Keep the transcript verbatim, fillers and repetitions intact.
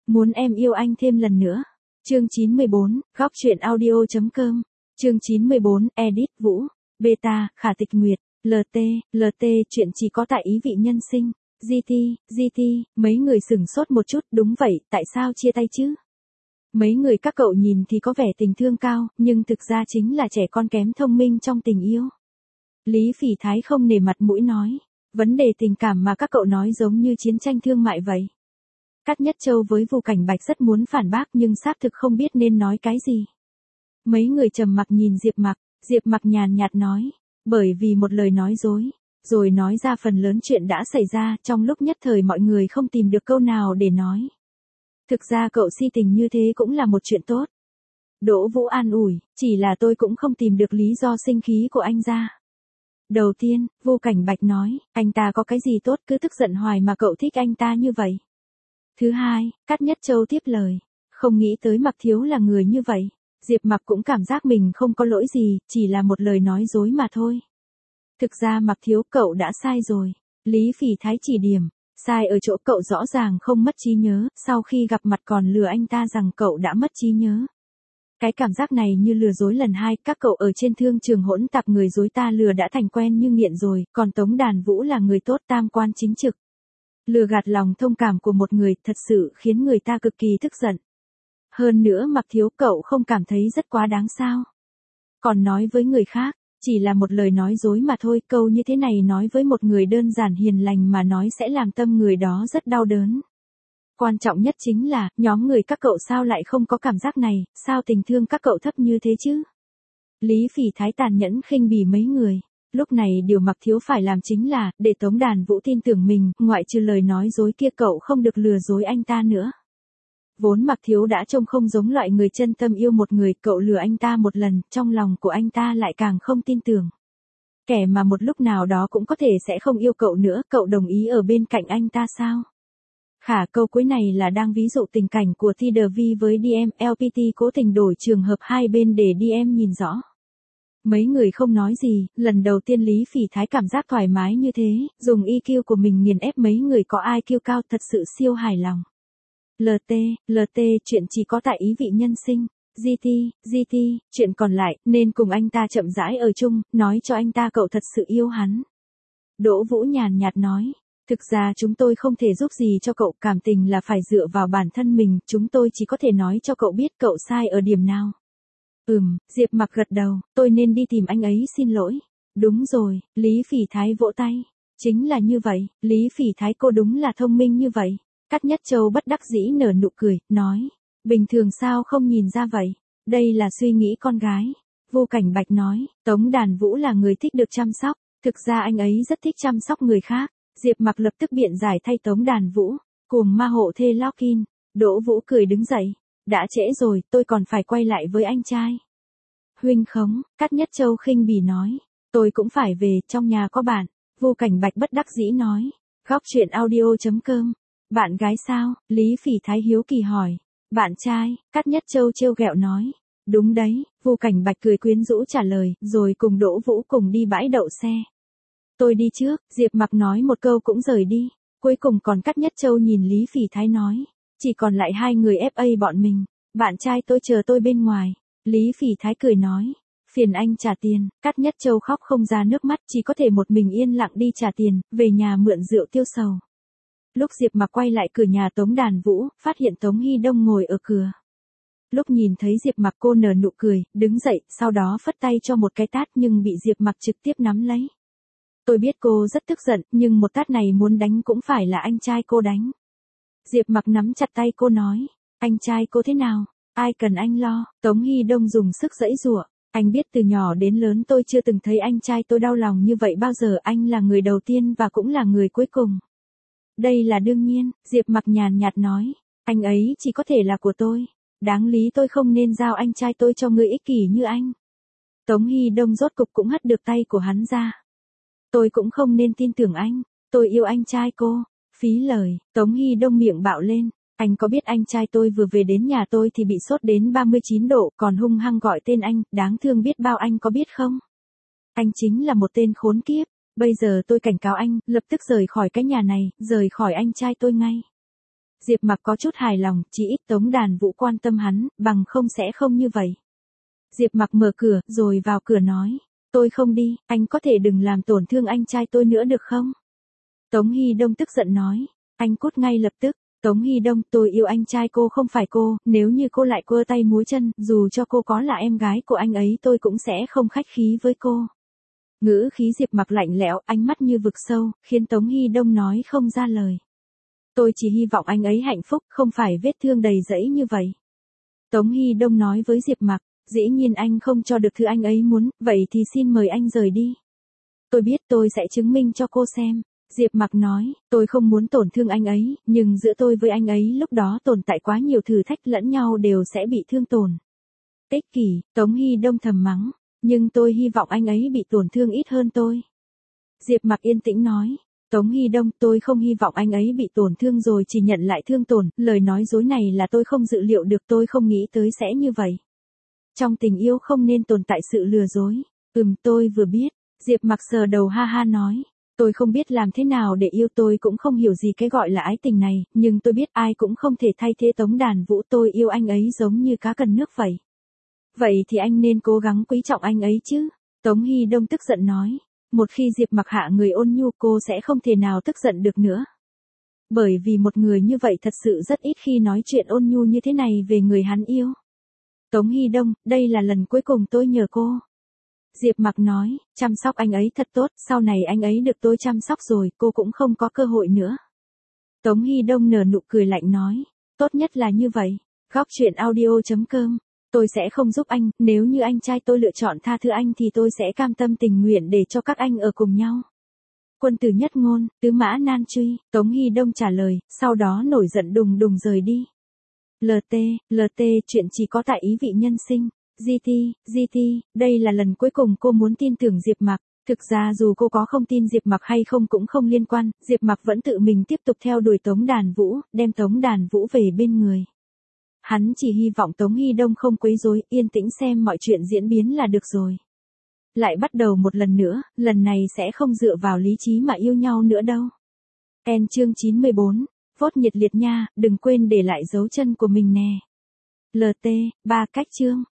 Muốn em yêu anh thêm lần nữa. Chương chín mươi bốn, góc truyện audio.com. Chương chín mươi bốn, edit Vũ, beta, Khả Tịch Nguyệt, lờ tê, lờ tê chuyện chỉ có tại ý vị nhân sinh. giê tê, giê tê, mấy người sửng sốt một chút, đúng vậy, tại sao chia tay chứ? Mấy người các cậu nhìn thì có vẻ tình thương cao, nhưng thực ra chính là trẻ con kém thông minh trong tình yêu. Lý Phỉ Thái không nể mặt mũi nói, vấn đề tình cảm mà các cậu nói giống như chiến tranh thương mại vậy. Cát Nhất Châu với Vu Cảnh Bạch rất muốn phản bác nhưng xác thực không biết nên nói cái gì. Mấy người trầm mặc nhìn Diệp Mặc, Diệp Mặc nhàn nhạt nói, bởi vì một lời nói dối, rồi nói ra phần lớn chuyện đã xảy ra, trong lúc nhất thời mọi người không tìm được câu nào để nói. Thực ra cậu si tình như thế cũng là một chuyện tốt. Đỗ Vũ an ủi, chỉ là tôi cũng không tìm được lý do sinh khí của anh ra. Đầu tiên, Vu Cảnh Bạch nói, anh ta có cái gì tốt cứ tức giận hoài mà cậu thích anh ta như vậy. Thứ hai, Cát Nhất Châu tiếp lời, không nghĩ tới Mặc Thiếu là người như vậy. Diệp Mặc cũng cảm giác mình không có lỗi gì, chỉ là một lời nói dối mà thôi. Thực ra Mặc Thiếu cậu đã sai rồi. Lý Phỉ Thái chỉ điểm, sai ở chỗ cậu rõ ràng không mất trí nhớ, sau khi gặp mặt còn lừa anh ta rằng cậu đã mất trí nhớ. Cái cảm giác này như lừa dối lần hai, các cậu ở trên thương trường hỗn tạp người dối ta lừa đã thành quen như nghiện rồi, còn Tống Đàn Vũ là người tốt tam quan chính trực. Lừa gạt lòng thông cảm của một người thật sự khiến người ta cực kỳ tức giận. Hơn nữa Mặc Thiếu cậu không cảm thấy rất quá đáng sao? Còn nói với người khác, chỉ là một lời nói dối mà thôi, câu như thế này nói với một người đơn giản hiền lành mà nói sẽ làm tâm người đó rất đau đớn. Quan trọng nhất chính là, nhóm người các cậu sao lại không có cảm giác này, sao tình thương các cậu thấp như thế chứ? Lý Phỉ Thái tàn nhẫn khinh bỉ mấy người. Lúc này điều Mặc Thiếu phải làm chính là, để Tống Đàn Vũ tin tưởng mình, ngoại trừ lời nói dối kia cậu không được lừa dối anh ta nữa. Vốn Mặc Thiếu đã trông không giống loại người chân tâm yêu một người, cậu lừa anh ta một lần, trong lòng của anh ta lại càng không tin tưởng. Kẻ mà một lúc nào đó cũng có thể sẽ không yêu cậu nữa, cậu đồng ý ở bên cạnh anh ta sao? Khả câu cuối này là đang ví dụ tình cảnh của T D V với D M, L P T cố tình đổi trường hợp hai bên để D M nhìn rõ. Mấy người không nói gì, lần đầu tiên Lý Phỉ Thái cảm giác thoải mái như thế, dùng E Q của mình nghiền ép mấy người có I Q cao thật sự siêu hài lòng. lờ tê, lờ tê chuyện chỉ có tại ý vị nhân sinh. giê tê, giê tê, chuyện còn lại, nên cùng anh ta chậm rãi ở chung, nói cho anh ta cậu thật sự yêu hắn. Đỗ Vũ nhàn nhạt nói, thực ra chúng tôi không thể giúp gì cho cậu, cảm tình là phải dựa vào bản thân mình, chúng tôi chỉ có thể nói cho cậu biết cậu sai ở điểm nào. Ừm, Diệp Mặc gật đầu, tôi nên đi tìm anh ấy xin lỗi. Đúng rồi, Lý Phỉ Thái vỗ tay. Chính là như vậy, Lý Phỉ Thái cô đúng là thông minh như vậy. Cát Nhất Châu bất đắc dĩ nở nụ cười, nói, bình thường sao không nhìn ra vậy, đây là suy nghĩ con gái. Vu Cảnh Bạch nói, Tống Đàn Vũ là người thích được chăm sóc, thực ra anh ấy rất thích chăm sóc người khác. Diệp Mặc lập tức biện giải thay Tống Đàn Vũ, cùng ma hộ thê Lock-in. Đỗ Vũ cười đứng dậy, đã trễ rồi, tôi còn phải quay lại với anh trai. Huynh khống, Cát Nhất Châu khinh bỉ nói, tôi cũng phải về, trong nhà có bạn. Vu Cảnh Bạch bất đắc dĩ nói, góc truyện audio.com. Bạn gái sao? Lý Phỉ Thái hiếu kỳ hỏi. Bạn trai, Cát Nhất Châu trêu ghẹo nói. Đúng đấy, Vu Cảnh Bạch cười quyến rũ trả lời, rồi cùng Đỗ Vũ cùng đi bãi đậu xe. Tôi đi trước, Diệp Mặc nói một câu cũng rời đi. Cuối cùng còn Cát Nhất Châu nhìn Lý Phỉ Thái nói, chỉ còn lại hai người ép a bọn mình. Bạn trai tôi chờ tôi bên ngoài. Lý Phỉ Thái cười nói, phiền anh trả tiền. Cát Nhất Châu khóc không ra nước mắt, chỉ có thể một mình yên lặng đi trả tiền, về nhà mượn rượu tiêu sầu. Lúc Diệp Mặc quay lại cửa nhà Tống Đàn Vũ, phát hiện Tống Hy Đông ngồi ở cửa. Lúc nhìn thấy Diệp Mặc cô nở nụ cười, đứng dậy, sau đó phất tay cho một cái tát nhưng bị Diệp Mặc trực tiếp nắm lấy. Tôi biết cô rất tức giận, nhưng một tát này muốn đánh cũng phải là anh trai cô đánh. Diệp Mặc nắm chặt tay cô nói, anh trai cô thế nào? Ai cần anh lo? Tống Hy Đông dùng sức giãy giụa. Anh biết từ nhỏ đến lớn tôi chưa từng thấy anh trai tôi đau lòng như vậy bao giờ, anh là người đầu tiên và cũng là người cuối cùng. Đây là đương nhiên, Diệp Mặc nhàn nhạt nói, anh ấy chỉ có thể là của tôi. Đáng lý tôi không nên giao anh trai tôi cho người ích kỷ như anh. Tống Hy Đông rốt cục cũng hất được tay của hắn ra. Tôi cũng không nên tin tưởng anh, tôi yêu anh trai cô. Phí lời, Tống Hy Đông miệng bạo lên. Anh có biết anh trai tôi vừa về đến nhà tôi thì bị sốt đến ba mươi chín độ, còn hung hăng gọi tên anh, đáng thương biết bao, anh có biết không? Anh chính là một tên khốn kiếp. Bây giờ tôi cảnh cáo anh, lập tức rời khỏi cái nhà này, rời khỏi anh trai tôi ngay. Diệp Mặc có chút hài lòng, chỉ ít Tống Đàn Vũ quan tâm hắn, bằng không sẽ không như vậy. Diệp Mặc mở cửa, rồi vào cửa nói. Tôi không đi, anh có thể đừng làm tổn thương anh trai tôi nữa được không? Tống Hy Đông tức giận nói. Anh cút ngay lập tức. Tống Hy Đông, tôi yêu anh trai cô không phải cô, nếu như cô lại cua tay múa chân, dù cho cô có là em gái của anh ấy tôi cũng sẽ không khách khí với cô. Ngữ khí Diệp Mặc lạnh lẽo, ánh mắt như vực sâu, khiến Tống Hy Đông nói không ra lời. Tôi chỉ hy vọng anh ấy hạnh phúc, không phải vết thương đầy rẫy như vậy. Tống Hy Đông nói với Diệp Mặc, dĩ nhiên anh không cho được thứ anh ấy muốn, vậy thì xin mời anh rời đi. Tôi biết tôi sẽ chứng minh cho cô xem. Diệp Mặc nói, tôi không muốn tổn thương anh ấy, nhưng giữa tôi với anh ấy lúc đó tồn tại quá nhiều thử thách lẫn nhau đều sẽ bị thương tổn. Ích kỷ, Tống Hy Đông thầm mắng, nhưng tôi hy vọng anh ấy bị tổn thương ít hơn tôi. Diệp Mặc yên tĩnh nói, Tống Hy Đông, tôi không hy vọng anh ấy bị tổn thương rồi chỉ nhận lại thương tổn, lời nói dối này là tôi không dự liệu được, tôi không nghĩ tới sẽ như vậy. Trong tình yêu không nên tồn tại sự lừa dối. Ừm, tôi vừa biết. Diệp Mặc sờ đầu ha ha nói. Tôi không biết làm thế nào để yêu, tôi cũng không hiểu gì cái gọi là ái tình này, nhưng tôi biết ai cũng không thể thay thế Tống Đàn Vũ, tôi yêu anh ấy giống như cá cần nước vậy. Vậy thì anh nên cố gắng quý trọng anh ấy chứ. Tống Hy Đông tức giận nói. Một khi Diệp Mặc hạ người ôn nhu cô sẽ không thể nào tức giận được nữa. Bởi vì một người như vậy thật sự rất ít khi nói chuyện ôn nhu như thế này về người hắn yêu. Tống Hy Đông, đây là lần cuối cùng tôi nhờ cô. Diệp Mặc nói, chăm sóc anh ấy thật tốt, sau này anh ấy được tôi chăm sóc rồi, cô cũng không có cơ hội nữa. Tống Hy Đông nở nụ cười lạnh nói, tốt nhất là như vậy. Góc truyện audio chấm com, tôi sẽ không giúp anh, nếu như anh trai tôi lựa chọn tha thứ anh thì tôi sẽ cam tâm tình nguyện để cho các anh ở cùng nhau. Quân tử nhất ngôn, tứ mã nan truy, Tống Hy Đông trả lời, sau đó nổi giận đùng đùng rời đi. lờ tê, lờ tê chuyện chỉ có tại ý vị nhân sinh. giê tê, giê tê, đây là lần cuối cùng cô muốn tin tưởng Diệp Mặc. Thực ra dù cô có không tin Diệp Mặc hay không cũng không liên quan, Diệp Mặc vẫn tự mình tiếp tục theo đuổi Tống Đàn Vũ, đem Tống Đàn Vũ về bên người. Hắn chỉ hy vọng Tống Hy Đông không quấy rối, yên tĩnh xem mọi chuyện diễn biến là được rồi. Lại bắt đầu một lần nữa, lần này sẽ không dựa vào lý trí mà yêu nhau nữa đâu. En chương chín mươi bốn, vote nhiệt liệt nha, đừng quên để lại dấu chân của mình nè. lờ tê, ba cách chương.